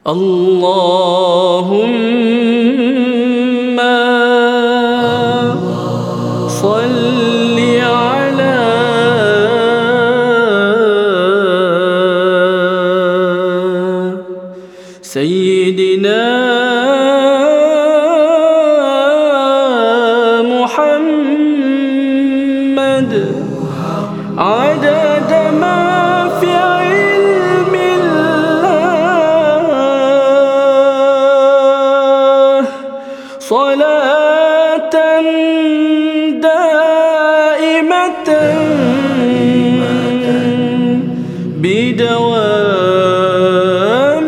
اللهم صل على سيدنا محمد عدد ما في علم الله، صلاة دائمة بدوام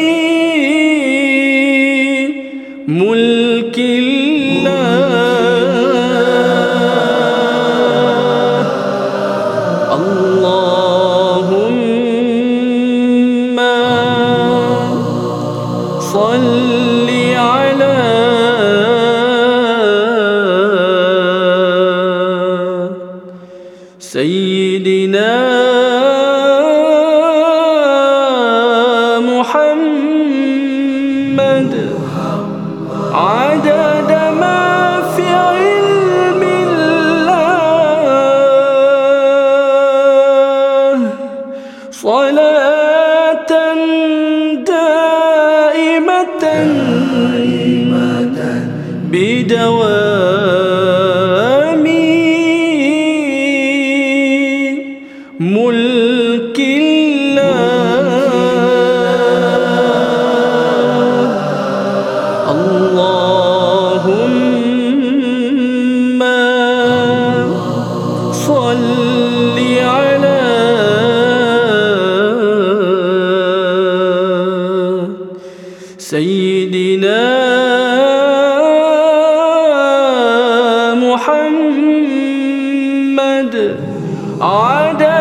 ملك الله. اللهم صل على سيدنا محمد عدد ما في علم الله، صلاة دائمة بدوام ملك الله. اللهم صل على سيدنا محمد عدد